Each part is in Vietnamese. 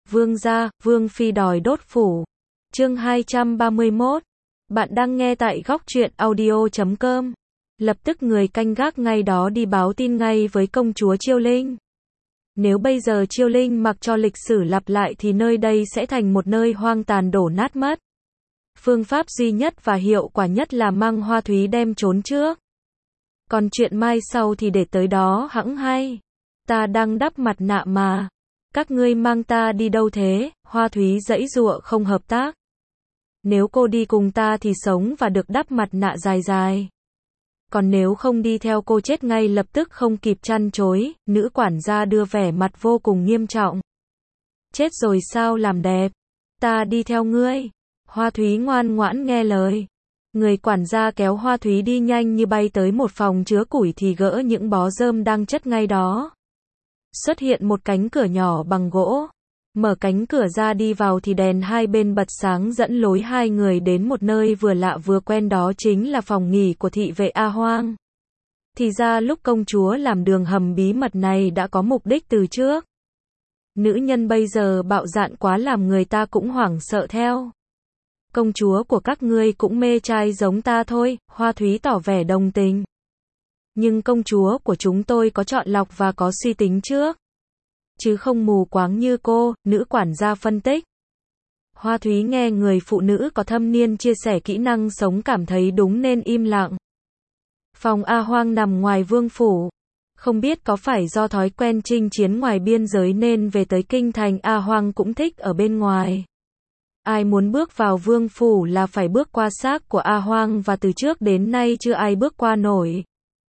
Vương gia, Vương phi đòi đốt phủ. Chương 231. Bạn đang nghe tại góc truyện audio.com. Lập tức người canh gác ngay đó đi báo tin ngay với công chúa Chiêu Linh. Nếu bây giờ Chiêu Linh mặc cho lịch sử lặp lại thì nơi đây sẽ thành một nơi hoang tàn đổ nát mất. Phương pháp duy nhất và hiệu quả nhất là mang Hoa Thúy đem trốn trước. Còn chuyện mai sau thì để tới đó hẵng hay. Ta đang đắp mặt nạ mà. Các ngươi mang ta đi đâu thế? Hoa Thúy giãy giụa không hợp tác. Nếu cô đi cùng ta thì sống và được đắp mặt nạ dài dài. Còn nếu không đi theo cô chết ngay lập tức không kịp chăn chối, nữ quản gia đưa vẻ mặt vô cùng nghiêm trọng. Chết rồi sao làm đẹp? Ta đi theo ngươi. Hoa Thúy ngoan ngoãn nghe lời. Người quản gia kéo Hoa Thúy đi nhanh như bay tới một phòng chứa củi thì gỡ những bó rơm đang chất ngay đó. Xuất hiện một cánh cửa nhỏ bằng gỗ. Mở cánh cửa ra đi vào thì đèn hai bên bật sáng dẫn lối hai người đến một nơi vừa lạ vừa quen, đó chính là phòng nghỉ của thị vệ A Hoang. Thì ra lúc công chúa làm đường hầm bí mật này đã có mục đích từ trước. Nữ nhân bây giờ bạo dạn quá làm người ta cũng hoảng sợ theo. Công chúa của các ngươi cũng mê trai giống ta thôi, Hoa Thúy tỏ vẻ đồng tình. Nhưng công chúa của chúng tôi có chọn lọc và có suy tính trước. Chứ không mù quáng như cô, nữ quản gia phân tích. Hoa Thúy nghe người phụ nữ có thâm niên chia sẻ kỹ năng sống cảm thấy đúng nên im lặng. Phòng A Hoang nằm ngoài vương phủ. Không biết có phải do thói quen chinh chiến ngoài biên giới nên về tới kinh thành A Hoang cũng thích ở bên ngoài. Ai muốn bước vào vương phủ là phải bước qua xác của A Hoang và từ trước đến nay chưa ai bước qua nổi.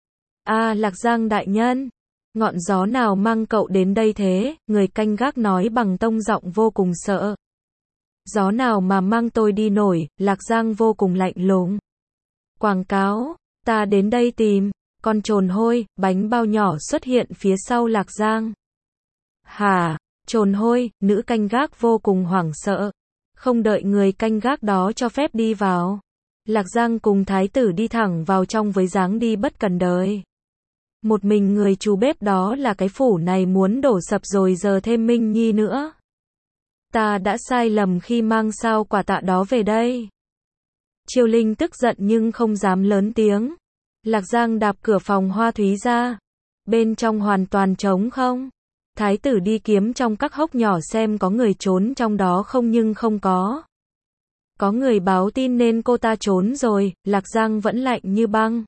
Lạc Giang đại nhân. Ngọn gió nào mang cậu đến đây thế? Người canh gác nói bằng tông giọng vô cùng sợ. Gió nào mà mang tôi đi nổi? Lạc Giang vô cùng lạnh lùng. Quảng cáo, ta đến đây tìm. Con trồn hôi, bánh bao nhỏ xuất hiện phía sau Lạc Giang. Hả? Trồn hôi, nữ canh gác vô cùng hoảng sợ. Không đợi người canh gác đó cho phép đi vào. Lạc Giang cùng thái tử đi thẳng vào trong với dáng đi bất cần đời. Một mình người chú bếp đó là cái phủ này muốn đổ sập rồi giờ thêm Minh Nhi nữa. Ta đã sai lầm khi mang sao quả tạ đó về đây. Chiêu Linh tức giận nhưng không dám lớn tiếng. Lạc Giang đạp cửa phòng Hoa Thúy ra. Bên trong hoàn toàn trống không. Thái tử đi kiếm trong các hốc nhỏ xem có người trốn trong đó không nhưng không có. Có người báo tin nên cô ta trốn rồi, Lạc Giang vẫn lạnh như băng.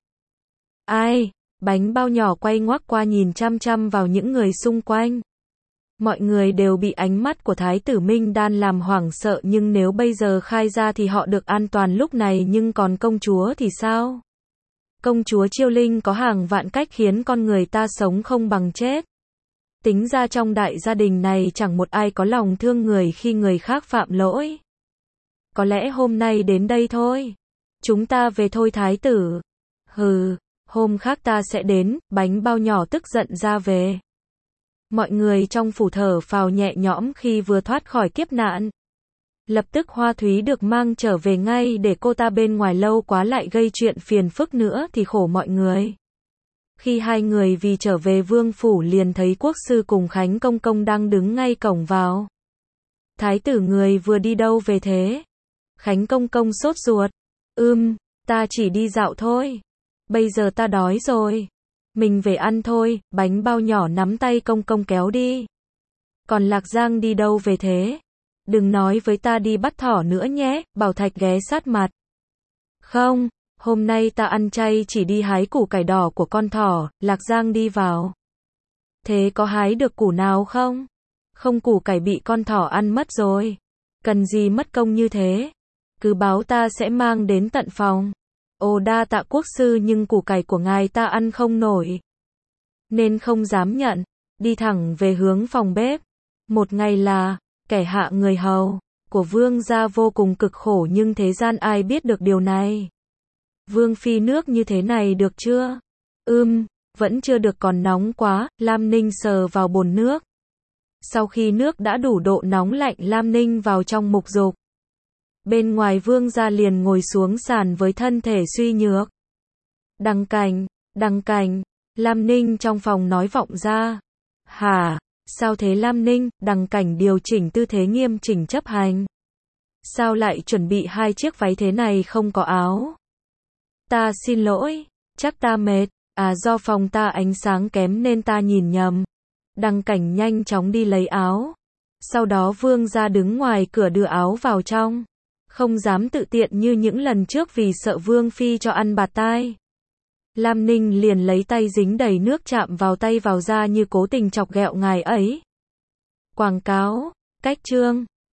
Ai? Bánh bao nhỏ quay ngoắc qua nhìn chăm chăm vào những người xung quanh. Mọi người đều bị ánh mắt của Thái tử Minh Đan làm hoảng sợ, nhưng nếu bây giờ khai ra thì họ được an toàn lúc này, nhưng còn công chúa thì sao? Công chúa Chiêu Linh có hàng vạn cách khiến con người ta sống không bằng chết. Tính ra trong đại gia đình này chẳng một ai có lòng thương người khi người khác phạm lỗi. Có lẽ hôm nay đến đây thôi. Chúng ta về thôi thái tử. Hừ, hôm khác ta sẽ đến, bánh bao nhỏ tức giận ra về. Mọi người trong phủ thở phào nhẹ nhõm khi vừa thoát khỏi kiếp nạn. Lập tức Hoa Thúy được mang trở về ngay, để cô ta bên ngoài lâu quá lại gây chuyện phiền phức nữa thì khổ mọi người. Khi hai người vì trở về vương phủ liền thấy quốc sư cùng Khánh Công Công đang đứng ngay cổng vào. Thái tử người vừa đi đâu về thế? Khánh Công Công sốt ruột. Ta chỉ đi dạo thôi. Bây giờ ta đói rồi. Mình về ăn thôi, bánh bao nhỏ nắm tay Công Công kéo đi. Còn Lạc Giang đi đâu về thế? Đừng nói với ta đi bắt thỏ nữa nhé, Bảo Thạch ghé sát mặt. Không, hôm nay ta ăn chay, chỉ đi hái củ cải đỏ của con thỏ, Lạc Giang đi vào. Thế có hái được củ nào không? Không, củ cải bị con thỏ ăn mất rồi. Cần gì mất công như thế? Cứ báo ta sẽ mang đến tận phòng. Ồ, đa tạ quốc sư, nhưng củ cải của ngài ta ăn không nổi. Nên không dám nhận. Đi thẳng về hướng phòng bếp. Một ngày là, kẻ hạ người hầu của vương gia vô cùng cực khổ, nhưng thế gian ai biết được điều này. Vương phi, nước như thế này được chưa? Vẫn chưa được, còn nóng quá. Lam Ninh sờ vào bồn nước. Sau khi nước đã đủ độ nóng lạnh, Lam Ninh vào trong mục dục. Bên ngoài vương gia liền ngồi xuống sàn với thân thể suy nhược. Đằng cảnh, Lam Ninh trong phòng nói vọng ra. Hả? Sao thế Lam Ninh? Đằng Cảnh điều chỉnh tư thế nghiêm chỉnh chấp hành. Sao lại chuẩn bị 2 chiếc váy thế này không có áo? Ta xin lỗi, chắc ta mệt, do phòng ta ánh sáng kém nên ta nhìn nhầm. Đằng Cảnh nhanh chóng đi lấy áo. Sau đó Vương gia đứng ngoài cửa đưa áo vào trong. Không dám tự tiện như những lần trước vì sợ Vương Phi cho ăn bạt tai. Lam Ninh liền lấy tay dính đầy nước chạm vào tay vào da như cố tình chọc ghẹo ngài ấy. Quảng cáo, cách chương